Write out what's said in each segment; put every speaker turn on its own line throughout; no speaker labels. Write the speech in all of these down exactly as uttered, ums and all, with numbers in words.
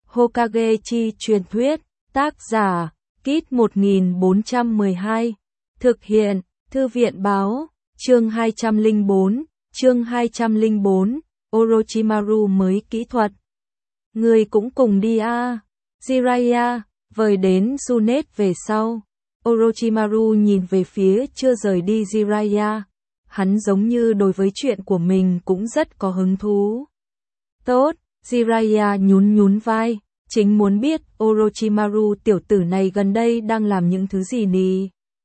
Hokage chi truyền thuyết, tác giả, Kit một nghìn bốn trăm mười hai, thực hiện, Thư viện báo, chương hai trăm lẻ bốn, chương hai trăm lẻ bốn, Orochimaru mới kỹ thuật. Người cũng cùng đi a, Jiraiya, vời đến Tsunade về sau. Orochimaru nhìn về phía chưa rời đi Jiraiya, hắn giống như đối với chuyện của mình cũng rất có hứng thú. Tốt, Jiraiya nhún nhún vai, chính muốn biết Orochimaru tiểu tử này gần đây đang làm những thứ gì nì.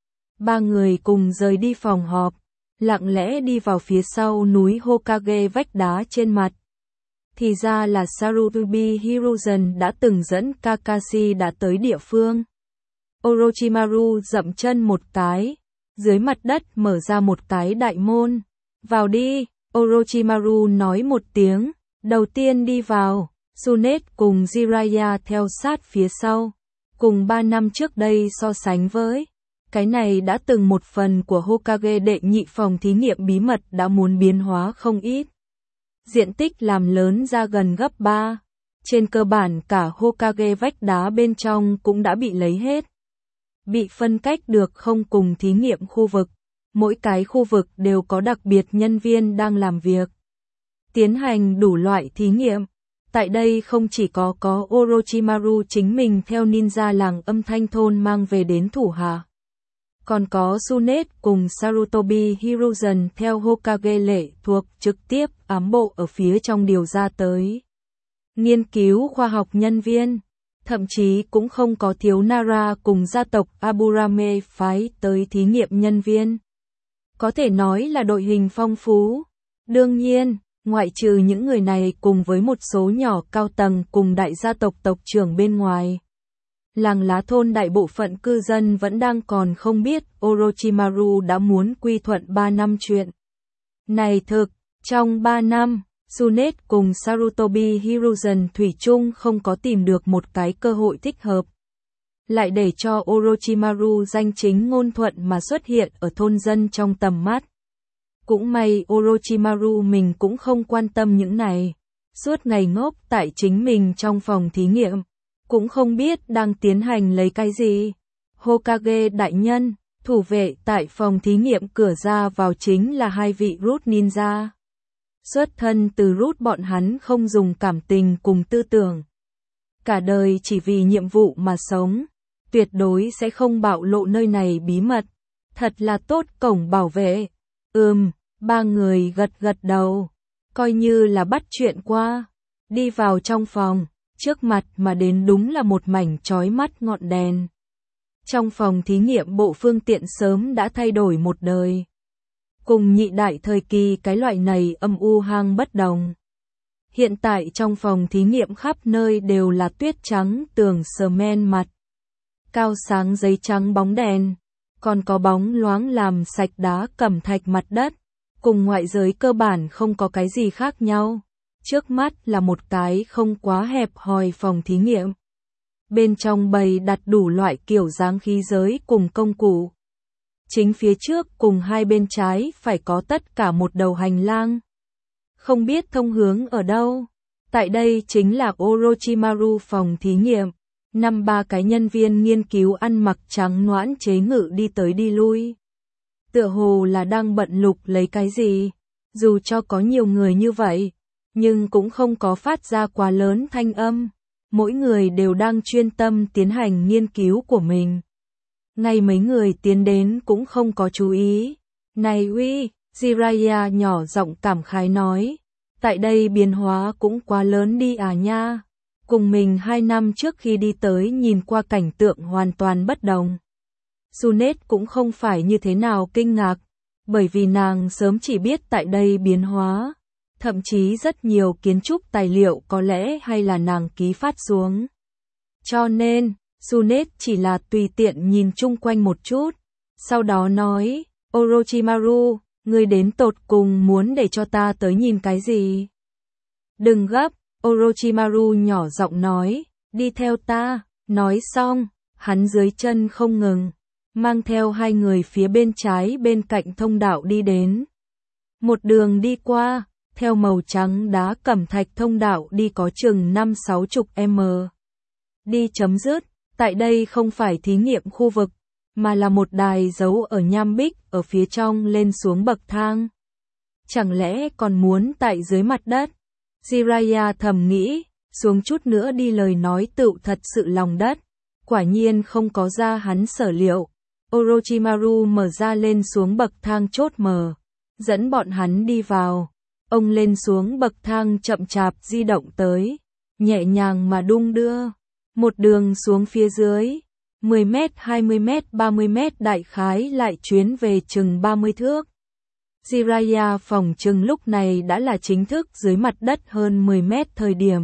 Ba người cùng rời đi phòng họp, lặng lẽ đi vào phía sau núi Hokage vách đá trên mặt. Thì ra là Sarutobi Hiruzen đã từng dẫn Kakashi đã tới địa phương. Orochimaru dậm chân một cái, dưới mặt đất mở ra một cái đại môn. Vào đi, Orochimaru nói một tiếng, đầu tiên đi vào, Tsunade cùng Jiraiya theo sát phía sau. Cùng ba năm trước đây so sánh với, cái này đã từng một phần của Hokage đệ nhị phòng thí nghiệm bí mật đã muốn biến hóa không ít. Diện tích làm lớn ra gần gấp ba. Trên cơ bản cả Hokage vách đá bên trong cũng đã bị lấy hết. Bị phân cách được không cùng thí nghiệm khu vực. Mỗi cái khu vực đều có đặc biệt nhân viên đang làm việc. Tiến hành đủ loại thí nghiệm. Tại đây không chỉ có có Orochimaru chính mình theo ninja làng âm thanh thôn mang về đến thủ hạ. Còn có Tsunade cùng Sarutobi Hiruzen theo Hokage lệ thuộc trực tiếp ám bộ ở phía trong điều ra tới. Nghiên cứu khoa học nhân viên, thậm chí cũng không có thiếu Nara cùng gia tộc Aburame phái tới thí nghiệm nhân viên. Có thể nói là đội hình phong phú. Đương nhiên, ngoại trừ những người này cùng với một số nhỏ cao tầng cùng đại gia tộc tộc trưởng bên ngoài. Làng lá thôn đại bộ phận cư dân vẫn đang còn không biết Orochimaru đã muốn quy thuận ba năm chuyện. Này thực, trong ba năm, Tsunade cùng Sarutobi Hiruzen thủy chung không có tìm được một cái cơ hội thích hợp. Lại để cho Orochimaru danh chính ngôn thuận mà xuất hiện ở thôn dân trong tầm mắt. Cũng may Orochimaru mình cũng không quan tâm những này. Suốt ngày ngốc tại chính mình trong phòng thí nghiệm. Cũng không biết đang tiến hành lấy cái gì. Hokage đại nhân, thủ vệ tại phòng thí nghiệm cửa ra vào chính là hai vị Root ninja. Xuất thân từ Root bọn hắn không dùng cảm tình cùng tư tưởng. Cả đời chỉ vì nhiệm vụ mà sống. Tuyệt đối sẽ không bạo lộ nơi này bí mật. Thật là tốt cổng bảo vệ. Ừm, ba người gật gật đầu. Coi như là bắt chuyện qua. Đi vào trong phòng. Trước mặt mà đến đúng là một mảnh chói mắt ngọn đèn. Trong phòng thí nghiệm bộ phương tiện sớm đã thay đổi một đời. Cùng nhị đại thời kỳ cái loại này âm u hang bất đồng. Hiện tại trong phòng thí nghiệm khắp nơi đều là tuyết trắng tường sờ men mặt. Cao sáng giấy trắng bóng đèn. Còn có bóng loáng làm sạch đá cẩm thạch mặt đất. Cùng ngoại giới cơ bản không có cái gì khác nhau. Trước mắt là một cái không quá hẹp hòi phòng thí nghiệm. Bên trong bày đặt đủ loại kiểu dáng khí giới cùng công cụ. Chính phía trước cùng hai bên trái phải có tất cả một đầu hành lang. Không biết thông hướng ở đâu. Tại đây chính là Orochimaru phòng thí nghiệm. Năm ba cái nhân viên nghiên cứu ăn mặc trắng noãn chế ngự đi tới đi lui. Tựa hồ là đang bận lục lấy cái gì. Dù cho có nhiều người như vậy. Nhưng cũng không có phát ra quá lớn thanh âm. Mỗi người đều đang chuyên tâm tiến hành nghiên cứu của mình. Ngay mấy người tiến đến cũng không có chú ý. Này uy, Jiraiya nhỏ giọng cảm khái nói. Tại đây biến hóa cũng quá lớn đi à nha. Cùng mình hai năm trước khi đi tới nhìn qua cảnh tượng hoàn toàn bất đồng. Tsunade cũng không phải như thế nào kinh ngạc. Bởi vì nàng sớm chỉ biết tại đây biến hóa. Thậm chí rất nhiều kiến trúc tài liệu có lẽ hay là nàng ký phát xuống. Cho nên, Tsunade chỉ là tùy tiện nhìn chung quanh một chút. Sau đó nói, Orochimaru, ngươi đến tột cùng muốn để cho ta tới nhìn cái gì? Đừng gấp, Orochimaru nhỏ giọng nói, đi theo ta. Nói xong, hắn dưới chân không ngừng, mang theo hai người phía bên trái bên cạnh thông đạo đi đến. Một đường đi qua. Theo màu trắng đá cẩm thạch thông đạo đi có chừng năm sáu chục m, đi chấm dứt. Tại đây không phải thí nghiệm khu vực, mà là một đài giấu ở nham bích ở phía trong lên xuống bậc thang. Chẳng lẽ còn muốn tại dưới mặt đất? Jiraiya thầm nghĩ, xuống chút nữa đi lời nói tựu thật sự lòng đất. Quả nhiên không có ra hắn sở liệu. Orochimaru mở ra lên xuống bậc thang chốt mở, dẫn bọn hắn đi vào. Ông lên xuống bậc thang chậm chạp di động tới, nhẹ nhàng mà đung đưa. Một đường xuống phía dưới, mười mét, hai mươi mét, ba mươi mét đại khái lại chuyến về chừng ba mươi thước. Jiraiya phòng chừng lúc này đã là chính thức dưới mặt đất hơn mười mét thời điểm.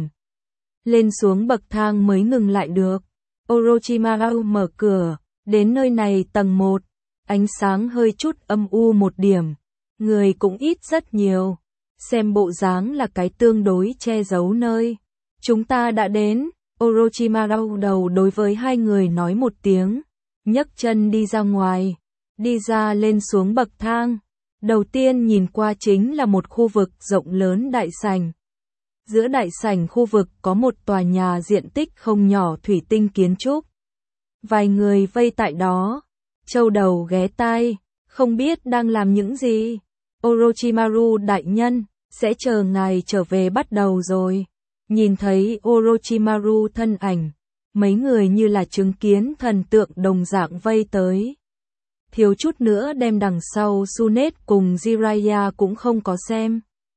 Lên xuống bậc thang mới ngừng lại được. Orochimaru mở cửa, đến nơi này tầng một, ánh sáng hơi chút âm u một điểm, người cũng ít rất nhiều. Xem bộ dáng là cái tương đối che giấu nơi. Chúng ta đã đến. Orochimaru đầu đối với hai người nói một tiếng, nhấc chân đi ra ngoài, đi ra lên xuống bậc thang. Đầu tiên nhìn qua chính là một khu vực rộng lớn đại sảnh. Giữa đại sảnh khu vực có một tòa nhà diện tích không nhỏ thủy tinh kiến trúc. Vài người vây tại đó, châu đầu ghé tai, không biết đang làm những gì. Orochimaru đại nhân, sẽ chờ ngài trở về bắt đầu rồi. Nhìn thấy Orochimaru thân ảnh, mấy người như là chứng kiến thần tượng đồng dạng vây tới. Thiếu chút nữa đem đằng sau Tsunade cùng Jiraiya cũng không có xem.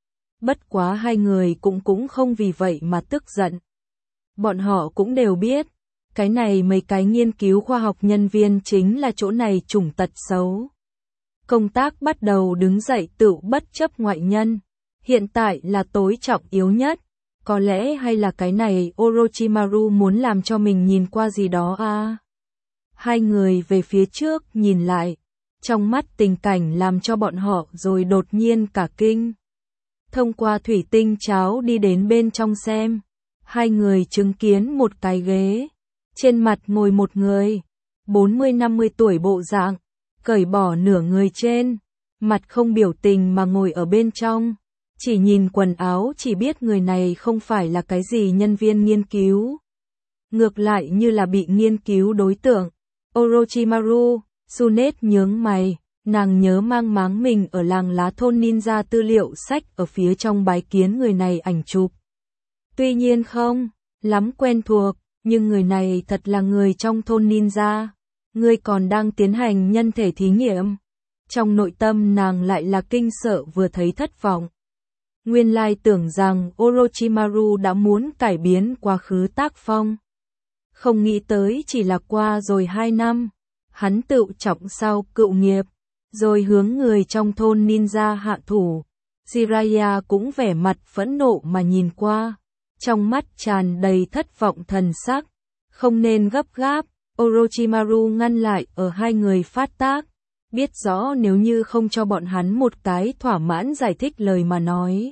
Bất quá hai người cũng cũng không vì vậy mà tức giận. Bọn họ cũng đều biết, cái này mấy cái nghiên cứu khoa học nhân viên chính là chỗ này chủng tật xấu. Công tác bắt đầu đứng dậy tự bất chấp ngoại nhân. Hiện tại là tối trọng yếu nhất. Có lẽ hay là cái này Orochimaru muốn làm cho mình nhìn qua gì đó à? Hai người về phía trước nhìn lại, trong mắt tình cảnh làm cho bọn họ rồi đột nhiên cả kinh. Thông qua thủy tinh cháo đi đến bên trong xem, hai người chứng kiến một cái ghế, trên mặt ngồi một người, bốn mươi năm mươi tuổi bộ dạng, cởi bỏ nửa người trên, mặt không biểu tình mà ngồi ở bên trong. Chỉ nhìn quần áo chỉ biết người này không phải là cái gì nhân viên nghiên cứu. Ngược lại như là bị nghiên cứu đối tượng. Orochimaru, Tsunade nhướng mày, nàng nhớ mang máng mình ở làng lá thôn ninja tư liệu sách ở phía trong bái kiến người này ảnh chụp. Tuy nhiên không lắm quen thuộc, nhưng người này thật là người trong thôn ninja. Người còn đang tiến hành nhân thể thí nghiệm. Trong nội tâm nàng lại là kinh sợ vừa thấy thất vọng. Nguyên lai tưởng rằng Orochimaru đã muốn cải biến quá khứ tác phong. Không nghĩ tới chỉ là qua rồi hai năm, hắn tự trọng sao cựu nghiệp, rồi hướng người trong thôn ninja hạ thủ. Jiraiya cũng vẻ mặt phẫn nộ mà nhìn qua, trong mắt tràn đầy thất vọng thần sắc. Không nên gấp gáp, Orochimaru ngăn lại ở hai người phát tác, biết rõ nếu như không cho bọn hắn một cái thỏa mãn giải thích lời mà nói.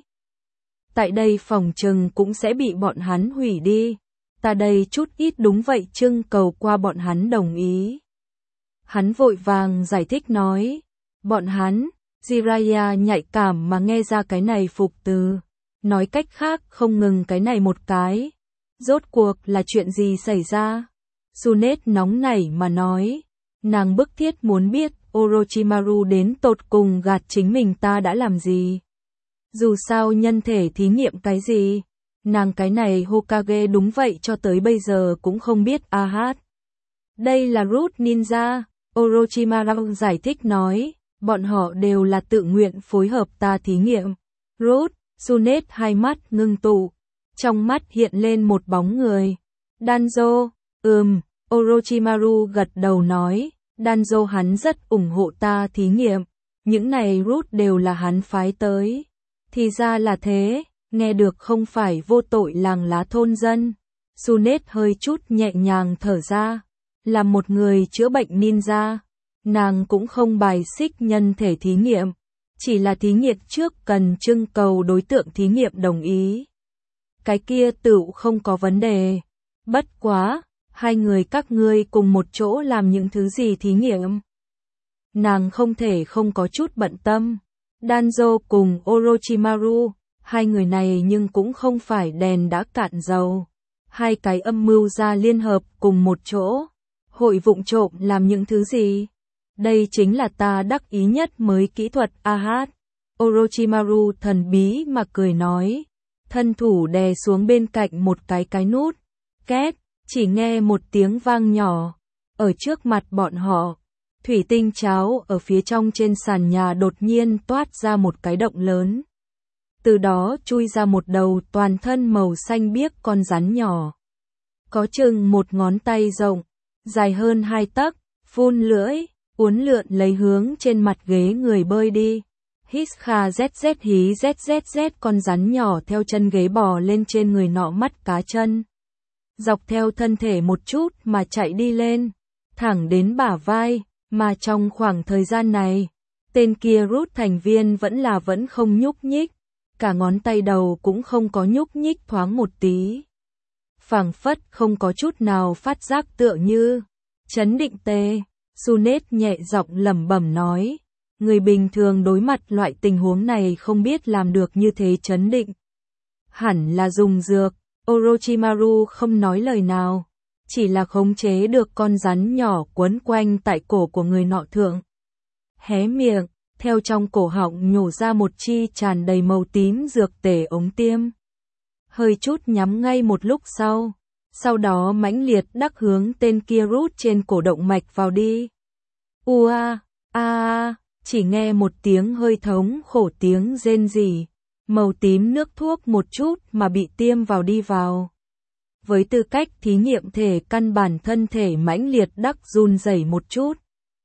Tại đây phòng trừng cũng sẽ bị bọn hắn hủy đi. Ta đây chút ít đúng vậy trưng cầu qua bọn hắn đồng ý. Hắn vội vàng giải thích nói. Bọn hắn, Jiraiya nhạy cảm mà nghe ra cái này phục từ. Nói cách khác không ngừng cái này một cái. Rốt cuộc là chuyện gì xảy ra? Tsunade nóng nảy mà nói. Nàng bức thiết muốn biết Orochimaru đến tột cùng gạt chính mình ta đã làm gì. Dù sao nhân thể thí nghiệm cái gì, nàng cái này Hokage đúng vậy cho tới bây giờ cũng không biết a hát. Đây là Root Ninja, Orochimaru giải thích nói, bọn họ đều là tự nguyện phối hợp ta thí nghiệm. Root, Tsunade hai mắt ngưng tụ, trong mắt hiện lên một bóng người. Danzo, ừm, Orochimaru gật đầu nói, Danzo hắn rất ủng hộ ta thí nghiệm, những này Root đều là hắn phái tới. Thì ra là thế, nghe được không phải vô tội làng lá thôn dân. Tsunade hơi chút nhẹ nhàng thở ra, là một người chữa bệnh ninja. Nàng cũng không bài xích nhân thể thí nghiệm, chỉ là thí nghiệm trước cần trưng cầu đối tượng thí nghiệm đồng ý. Cái kia tựu không có vấn đề. Bất quá, hai người các ngươi cùng một chỗ làm những thứ gì thí nghiệm? Nàng không thể không có chút bận tâm. Danzo cùng Orochimaru, hai người này nhưng cũng không phải đèn đã cạn dầu. Hai cái âm mưu ra liên hợp cùng một chỗ. Hội vụng trộm làm những thứ gì? Đây chính là ta đắc ý nhất mới kỹ thuật a hát. Orochimaru thần bí mà cười nói. Thân thủ đè xuống bên cạnh một cái cái nút. Két, chỉ nghe một tiếng vang nhỏ. Ở trước mặt bọn họ, thủy tinh cháo ở phía trong trên sàn nhà đột nhiên toát ra một cái động lớn. Từ đó chui ra một đầu toàn thân màu xanh biếc con rắn nhỏ. Có chừng một ngón tay rộng, dài hơn hai tấc, phun lưỡi, uốn lượn lấy hướng trên mặt ghế người bơi đi. Hít kha zz hí zzz con rắn nhỏ theo chân ghế bò lên trên người nọ mắt cá chân. Dọc theo thân thể một chút mà chạy đi lên, thẳng đến bả vai, mà trong khoảng thời gian này, tên kia rút thành viên vẫn là vẫn không nhúc nhích, cả ngón tay đầu cũng không có nhúc nhích thoáng một tí. Phảng phất không có chút nào phát giác tựa như, chấn định tê, Sunet nhẹ giọng lẩm bẩm nói, người bình thường đối mặt loại tình huống này không biết làm được như thế chấn định. Hẳn là dùng dược, Orochimaru không nói lời nào, chỉ là khống chế được con rắn nhỏ quấn quanh tại cổ của người nọ thượng. Hé miệng, theo trong cổ họng nhổ ra một chi tràn đầy màu tím dược tể ống tiêm. Hơi chút nhắm ngay một lúc sau, sau đó mãnh liệt đắc hướng tên kia rút trên cổ động mạch vào đi. Ua, a, a, chỉ nghe một tiếng hơi thống khổ tiếng rên rỉ, màu tím nước thuốc một chút mà bị tiêm vào đi vào. Với tư cách thí nghiệm thể căn bản thân thể mãnh liệt đắc run rẩy một chút.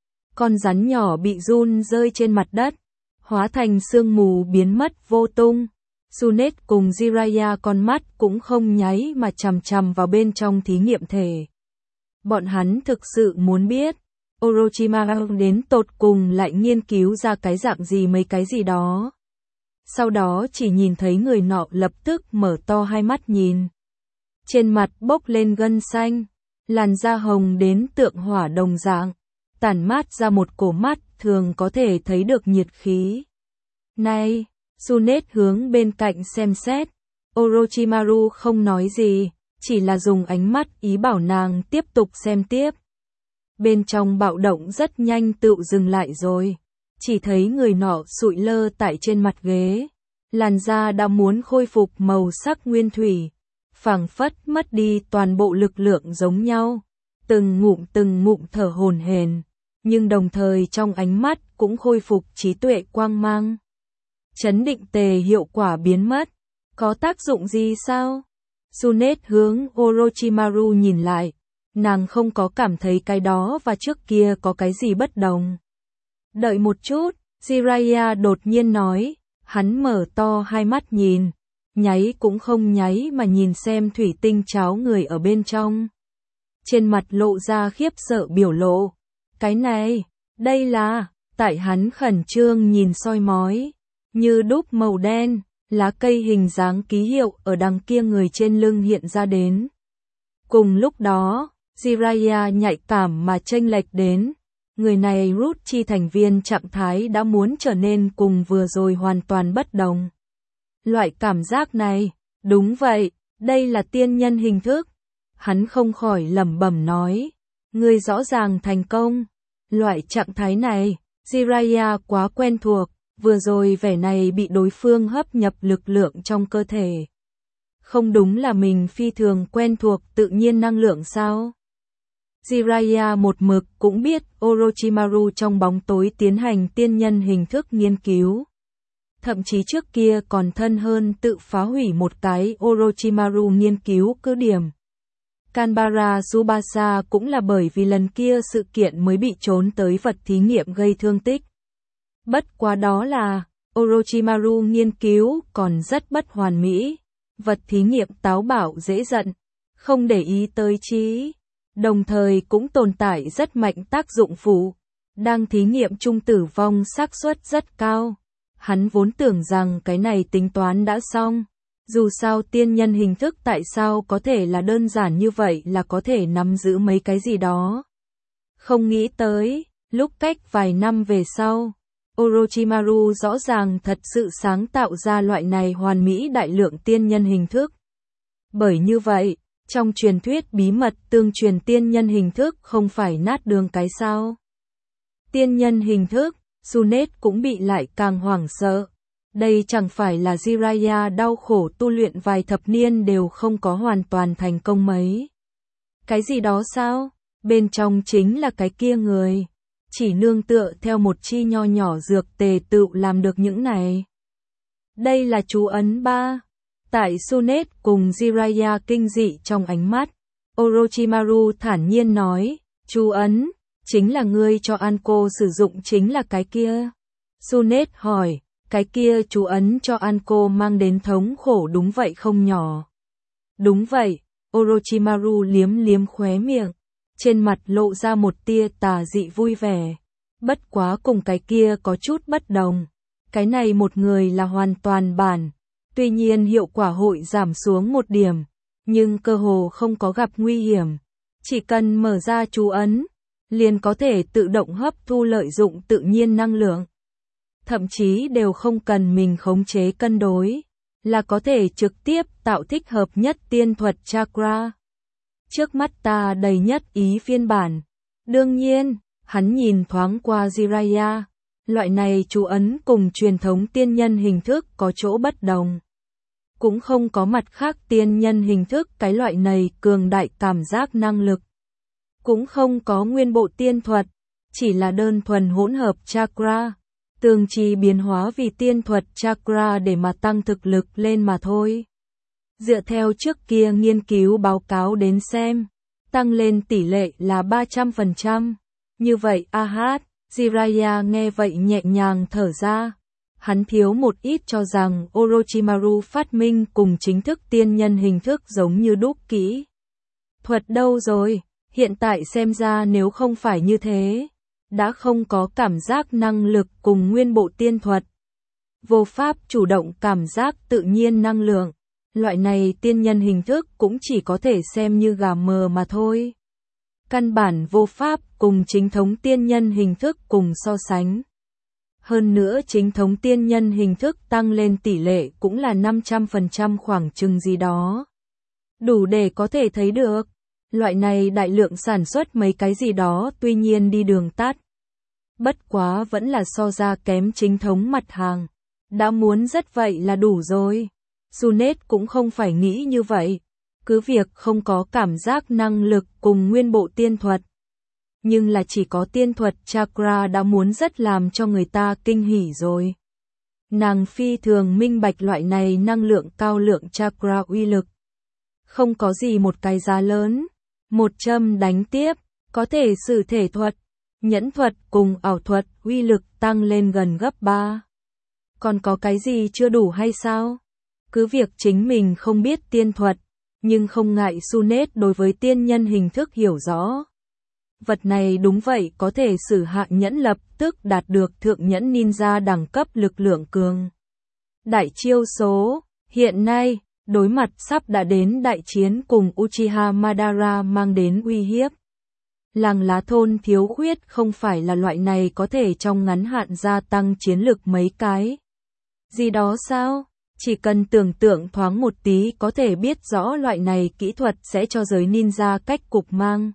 Con rắn nhỏ bị run rơi trên mặt đất, hóa thành sương mù biến mất vô tung. Sunet cùng Jiraiya con mắt cũng không nháy mà chằm chằm vào bên trong thí nghiệm thể. Bọn hắn thực sự muốn biết, Orochimaru đến tột cùng lại nghiên cứu ra cái dạng gì mấy cái gì đó. Sau đó chỉ nhìn thấy người nọ lập tức mở to hai mắt nhìn. Trên mặt bốc lên gân xanh, làn da hồng đến tượng hỏa đồng dạng, tản mát ra một cổ mắt thường có thể thấy được nhiệt khí. Này, Sunet hướng bên cạnh xem xét, Orochimaru không nói gì, chỉ là dùng ánh mắt ý bảo nàng tiếp tục xem tiếp. Bên trong bạo động rất nhanh tự dừng lại rồi, chỉ thấy người nọ sụi lơ tại trên mặt ghế, làn da đã muốn khôi phục màu sắc nguyên thủy, phảng phất mất đi toàn bộ lực lượng giống nhau, từng ngụm từng ngụm thở hổn hển, nhưng đồng thời trong ánh mắt cũng khôi phục trí tuệ quang mang. Chấn định tề hiệu quả biến mất, có tác dụng gì sao? Sunet hướng Orochimaru nhìn lại, nàng không có cảm thấy cái đó và trước kia có cái gì bất đồng. Đợi một chút, Jiraiya đột nhiên nói, hắn mở to hai mắt nhìn, nháy cũng không nháy mà nhìn xem thủy tinh cháo người ở bên trong. Trên mặt lộ ra khiếp sợ biểu lộ. Cái này, đây là, tại hắn khẩn trương nhìn soi mói, như đúc màu đen, lá cây hình dáng ký hiệu ở đằng kia người trên lưng hiện ra đến. Cùng lúc đó, Jiraiya nhạy cảm mà chênh lệch đến, người này rút chi thành viên trạng thái đã muốn trở nên cùng vừa rồi hoàn toàn bất đồng. Loại cảm giác này, đúng vậy, đây là tiên nhân hình thức. Hắn không khỏi lẩm bẩm nói, người rõ ràng thành công. Loại trạng thái này, Jiraiya quá quen thuộc, vừa rồi vẻ này bị đối phương hấp nhập lực lượng trong cơ thể. Không đúng là mình phi thường quen thuộc tự nhiên năng lượng sao? Jiraiya một mực cũng biết Orochimaru trong bóng tối tiến hành tiên nhân hình thức nghiên cứu. Thậm chí trước kia còn thân hơn tự phá hủy một cái Orochimaru nghiên cứu cứ điểm. Kanbara Tsubasa cũng là bởi vì lần kia sự kiện mới bị trốn tới vật thí nghiệm gây thương tích. Bất quá đó là, Orochimaru nghiên cứu còn rất bất hoàn mỹ, vật thí nghiệm táo bạo dễ giận, không để ý tới trí, đồng thời cũng tồn tại rất mạnh tác dụng phụ, đang thí nghiệm chung tử vong xác suất rất cao. Hắn vốn tưởng rằng cái này tính toán đã xong. Dù sao tiên nhân hình thức tại sao có thể là đơn giản như vậy là có thể nắm giữ mấy cái gì đó. Không nghĩ tới, lúc cách vài năm về sau, Orochimaru rõ ràng thật sự sáng tạo ra loại này hoàn mỹ đại lượng tiên nhân hình thức. Bởi như vậy, Trong truyền thuyết bí mật tương truyền tiên nhân hình thức không phải nát đường cái sao? Tiên nhân hình thức, Sunet cũng bị lại càng hoảng sợ. Đây chẳng phải là Jiraiya đau khổ tu luyện vài thập niên đều không có hoàn toàn thành công mấy. Cái gì đó sao? Bên trong chính là cái kia người. Chỉ nương tựa theo một chi nho nhỏ dược tề tự làm được những này. Đây là chú ấn ba. Tại Sunet cùng Jiraiya kinh dị trong ánh mắt, Orochimaru thản nhiên nói, chú ấn, chính là ngươi cho Anko sử dụng chính là cái kia. Sunet hỏi, cái kia chú ấn cho Anko mang đến thống khổ đúng vậy không nhỏ? Đúng vậy, Orochimaru liếm liếm khóe miệng, trên mặt lộ ra một tia tà dị vui vẻ. Bất quá cùng cái kia có chút bất đồng. Cái này một người là hoàn toàn bản. Tuy nhiên hiệu quả hội giảm xuống một điểm, nhưng cơ hồ không có gặp nguy hiểm. Chỉ cần mở ra chú ấn, liền có thể tự động hấp thu lợi dụng tự nhiên năng lượng. Thậm chí đều không cần mình khống chế cân đối, là có thể trực tiếp tạo thích hợp nhất tiên thuật chakra. Trước mắt ta đầy nhất ý phiên bản. Đương nhiên, hắn nhìn thoáng qua Jiraiya. Loại này chú ấn cùng truyền thống tiên nhân hình thức có chỗ bất đồng. Cũng không có mặt khác tiên nhân hình thức cái loại này cường đại cảm giác năng lực. Cũng không có nguyên bộ tiên thuật, chỉ là đơn thuần hỗn hợp chakra. Tương trì biến hóa vì tiên thuật chakra để mà tăng thực lực lên mà thôi. Dựa theo trước kia nghiên cứu báo cáo đến xem, tăng lên tỷ lệ là ba trăm phần trăm. Như vậy a hát, Jiraiya nghe vậy nhẹ nhàng thở ra. Hắn thiếu một ít cho rằng Orochimaru phát minh cùng chính thức tiên nhân hình thức giống như đúc kỹ thuật đâu rồi, hiện tại xem ra nếu không phải như thế, đã không có cảm giác năng lực cùng nguyên bộ tiên thuật. Vô pháp chủ động cảm giác tự nhiên năng lượng, loại này tiên nhân hình thức cũng chỉ có thể xem như gà mờ mà thôi. Căn bản vô pháp cùng chính thống tiên nhân hình thức cùng so sánh. Hơn nữa chính thống tiên nhân hình thức tăng lên tỷ lệ cũng là năm trăm phần trăm khoảng chừng gì đó. Đủ để có thể thấy được, loại này đại lượng sản xuất mấy cái gì đó tuy nhiên đi đường tắt. Bất quá vẫn là so ra kém chính thống mặt hàng. Đã muốn rất vậy là đủ rồi. Sunet cũng không phải nghĩ như vậy. Cứ việc không có cảm giác năng lực cùng nguyên bộ tiên thuật. Nhưng là chỉ có tiên thuật chakra đã muốn rất làm cho người ta kinh hỉ rồi. Nàng phi thường minh bạch loại này năng lượng cao lượng chakra uy lực. Không có gì một cái giá lớn. Một châm đánh tiếp, có thể sử thể thuật, nhẫn thuật cùng ảo thuật uy lực tăng lên gần gấp ba. Còn có cái gì chưa đủ hay sao? Cứ việc chính mình không biết tiên thuật, nhưng không ngại Sunet đối với tiên nhân hình thức hiểu rõ. Vật này đúng vậy có thể sử hạ nhẫn lập tức đạt được thượng nhẫn ninja đẳng cấp lực lượng cường. Đại chiêu số, hiện nay, đối mặt sắp đã đến đại chiến cùng Uchiha Madara mang đến uy hiếp. Làng lá thôn thiếu khuyết không phải là loại này có thể trong ngắn hạn gia tăng chiến lực mấy cái. Gì đó sao? Chỉ cần tưởng tượng thoáng một tí có thể biết rõ loại này kỹ thuật sẽ cho giới ninja cách cục mang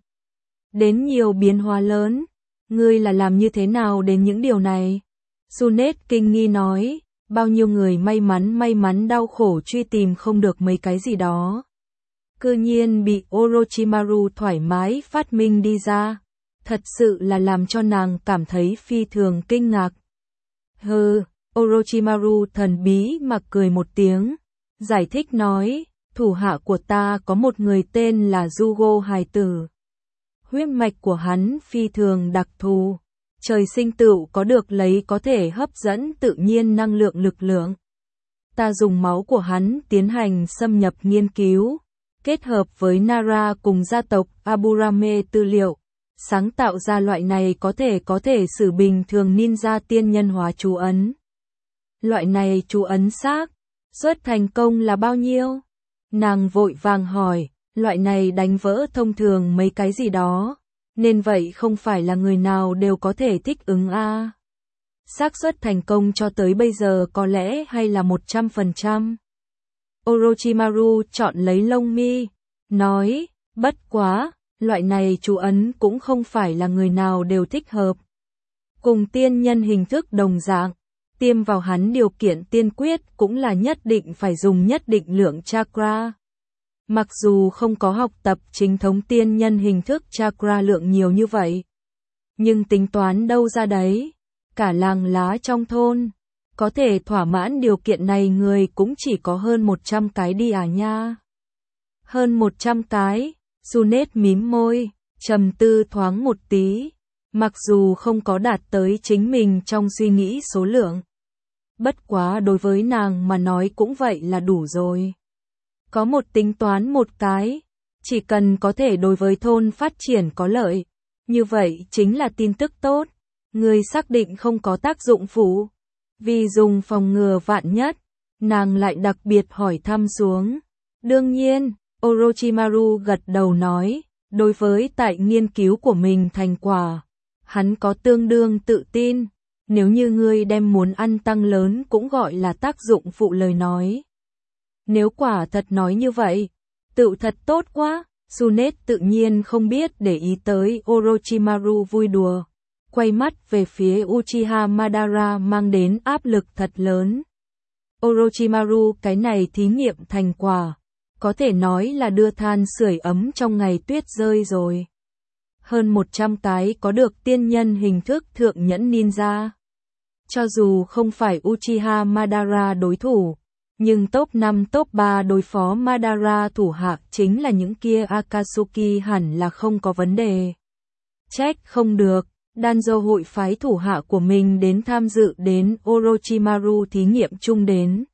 đến nhiều biến hóa lớn. Ngươi là làm như thế nào đến những điều này? Sunet kinh nghi nói, bao nhiêu người may mắn may mắn đau khổ truy tìm không được mấy cái gì đó. Cư nhiên bị Orochimaru thoải mái phát minh đi ra. Thật sự là làm cho nàng cảm thấy phi thường kinh ngạc. Hừ, Orochimaru thần bí mà cười một tiếng. Giải thích nói, thủ hạ của ta có một người tên là Jugo hài tử. Huyết mạch của hắn phi thường đặc thù. Trời sinh tựu có được lấy có thể hấp dẫn tự nhiên năng lượng lực lượng. Ta dùng máu của hắn tiến hành xâm nhập nghiên cứu, kết hợp với Nara cùng gia tộc Aburame tư liệu, sáng tạo ra loại này có thể có thể sử bình thường ninja tiên nhân hóa chú ấn. Loại này chú ấn xác suất thành công là bao nhiêu? Nàng vội vàng hỏi, loại này đánh vỡ thông thường mấy cái gì đó, nên vậy không phải là người nào đều có thể thích ứng a. À. Xác suất thành công cho tới bây giờ có lẽ hay là một trăm phần trăm. Orochimaru chọn lấy lông mi, nói, bất quá, loại này chú ấn cũng không phải là người nào đều thích hợp. Cùng tiên nhân hình thức đồng dạng, tiêm vào hắn điều kiện tiên quyết cũng là nhất định phải dùng nhất định lượng chakra. Mặc dù không có học tập chính thống tiên nhân hình thức chakra lượng nhiều như vậy, nhưng tính toán đâu ra đấy, cả làng lá trong thôn, có thể thỏa mãn điều kiện này người cũng chỉ có hơn một trăm cái đi à nha. Hơn một trăm cái, Junet mím môi, trầm tư thoáng một tí, mặc dù không có đạt tới chính mình trong suy nghĩ số lượng. Bất quá đối với nàng mà nói cũng vậy là đủ rồi. Có một tính toán một cái, chỉ cần có thể đối với thôn phát triển có lợi, như vậy chính là tin tức tốt. Người xác định không có tác dụng phụ, vì dùng phòng ngừa vạn nhất, nàng lại đặc biệt hỏi thăm xuống. Đương nhiên, Orochimaru gật đầu nói, đối với tại nghiên cứu của mình thành quả, hắn có tương đương tự tin, nếu như ngươi đem muốn ăn tăng lớn cũng gọi là tác dụng phụ lời nói. Nếu quả thật nói như vậy, tự thật tốt quá, Junet tự nhiên không biết để ý tới Orochimaru vui đùa, quay mắt về phía Uchiha Madara mang đến áp lực thật lớn. Orochimaru cái này thí nghiệm thành quả, có thể nói là đưa than sưởi ấm trong ngày tuyết rơi rồi. Hơn một trăm cái có được tiên nhân hình thức thượng nhẫn ninja. Cho dù không phải Uchiha Madara đối thủ, nhưng top năm top ba đối phó Madara thủ hạ chính là những kia Akatsuki hẳn là không có vấn đề. Trách không được, Danzo hội phái thủ hạ của mình đến tham dự đến Orochimaru thí nghiệm chung đến.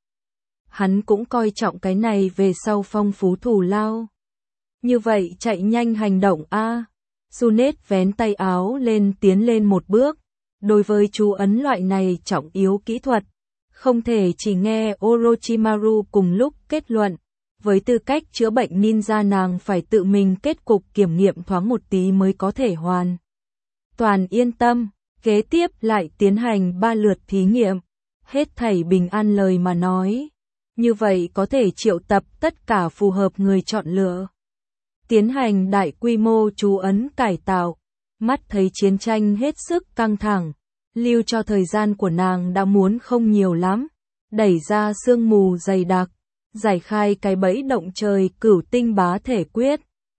Hắn cũng coi trọng cái này về sau phong phú thù lao. Như vậy chạy nhanh hành động a. Junet vén tay áo lên tiến lên một bước. Đối với chú ấn loại này trọng yếu kỹ thuật, không thể chỉ nghe Orochimaru cùng lúc kết luận. Với tư cách chữa bệnh ninja nàng phải tự mình kết cục kiểm nghiệm thoáng một tí mới có thể hoàn toàn yên tâm. Kế tiếp lại tiến hành ba lượt thí nghiệm. Hết thảy bình an lời mà nói. Như vậy có thể triệu tập tất cả phù hợp người chọn lựa. Tiến hành đại quy mô chú ấn cải tạo. Mắt thấy chiến tranh hết sức căng thẳng. Lưu cho thời gian của nàng đã muốn không nhiều lắm. Đẩy ra sương mù dày đặc. Giải khai cái bẫy động trời cửu tinh bá thể quyết.